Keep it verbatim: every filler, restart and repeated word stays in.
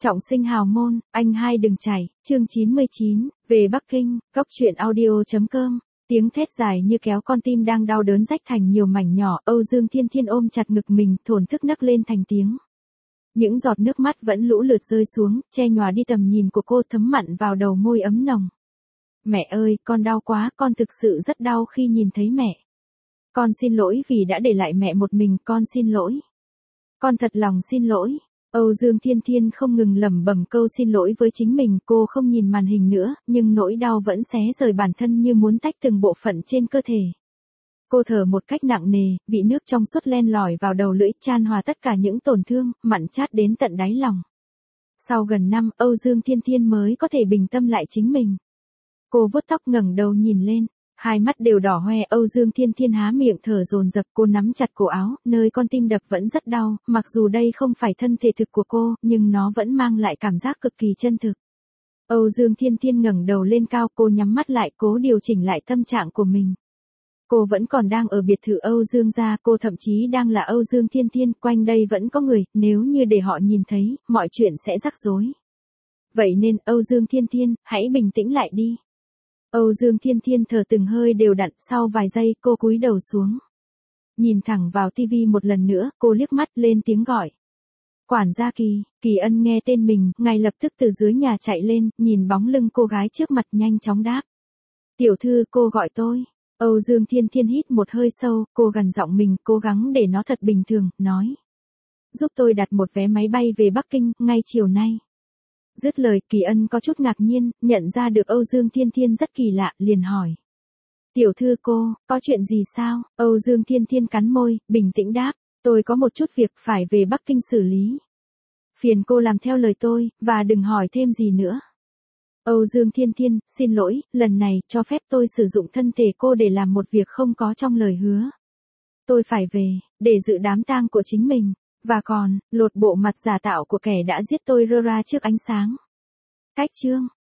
Trọng sinh hào môn, anh hai đừng chảy, chương chín mươi chín, về Bắc Kinh, góc truyện audio chấm com. Tiếng thét dài như kéo con tim đang đau đớn rách thành nhiều mảnh nhỏ, Âu Dương Thiên Thiên ôm chặt ngực mình, thổn thức nấc lên thành tiếng. Những giọt nước mắt vẫn lũ lượt rơi xuống, che nhòa đi tầm nhìn của cô, thấm mặn vào đầu môi ấm nồng. Mẹ ơi, con đau quá, con thực sự rất đau khi nhìn thấy mẹ. Con xin lỗi vì đã để lại mẹ một mình, con xin lỗi. Con thật lòng xin lỗi. Âu Dương Thiên Thiên không ngừng lẩm bẩm câu xin lỗi với chính mình, cô không nhìn màn hình nữa, nhưng nỗi đau vẫn xé rời bản thân như muốn tách từng bộ phận trên cơ thể. Cô thở một cách nặng nề, vị nước trong suốt len lỏi vào đầu lưỡi, chan hòa tất cả những tổn thương, mặn chát đến tận đáy lòng. Sau gần năm, Âu Dương Thiên Thiên mới có thể bình tâm lại chính mình. Cô vuốt tóc ngẩng đầu nhìn lên. Hai mắt đều đỏ hoe, Âu Dương Thiên Thiên há miệng thở dồn dập, cô nắm chặt cổ áo, nơi con tim đập vẫn rất đau, mặc dù đây không phải thân thể thực của cô, nhưng nó vẫn mang lại cảm giác cực kỳ chân thực. Âu Dương Thiên Thiên ngẩng đầu lên cao, cô nhắm mắt lại, cố điều chỉnh lại tâm trạng của mình. Cô vẫn còn đang ở biệt thự Âu Dương gia, cô thậm chí đang là Âu Dương Thiên Thiên, quanh đây vẫn có người, nếu như để họ nhìn thấy, mọi chuyện sẽ rắc rối. Vậy nên, Âu Dương Thiên Thiên, hãy bình tĩnh lại đi. Âu Dương Thiên Thiên thở từng hơi đều đặn, sau vài giây cô cúi đầu xuống. Nhìn thẳng vào tivi một lần nữa, cô liếc mắt lên tiếng gọi. Quản gia Kỳ, Kỳ Ân nghe tên mình, ngay lập tức từ dưới nhà chạy lên, nhìn bóng lưng cô gái trước mặt nhanh chóng đáp. Tiểu thư, cô gọi tôi. Âu Dương Thiên Thiên hít một hơi sâu, cô gằn giọng mình, cố gắng để nó thật bình thường, nói. Giúp tôi đặt một vé máy bay về Bắc Kinh, ngay chiều nay. Dứt lời, Kỳ Ân có chút ngạc nhiên, nhận ra được Âu Dương Thiên Thiên rất kỳ lạ, liền hỏi. Tiểu thư cô, có chuyện gì sao? Âu Dương Thiên Thiên cắn môi, bình tĩnh đáp, tôi có một chút việc phải về Bắc Kinh xử lý. Phiền cô làm theo lời tôi, và đừng hỏi thêm gì nữa. Âu Dương Thiên Thiên, xin lỗi, lần này, cho phép tôi sử dụng thân thể cô để làm một việc không có trong lời hứa. Tôi phải về, để dự đám tang của chính mình. Và còn, lột bộ mặt giả tạo của kẻ đã giết tôi rơ ra trước ánh sáng. Cách chương.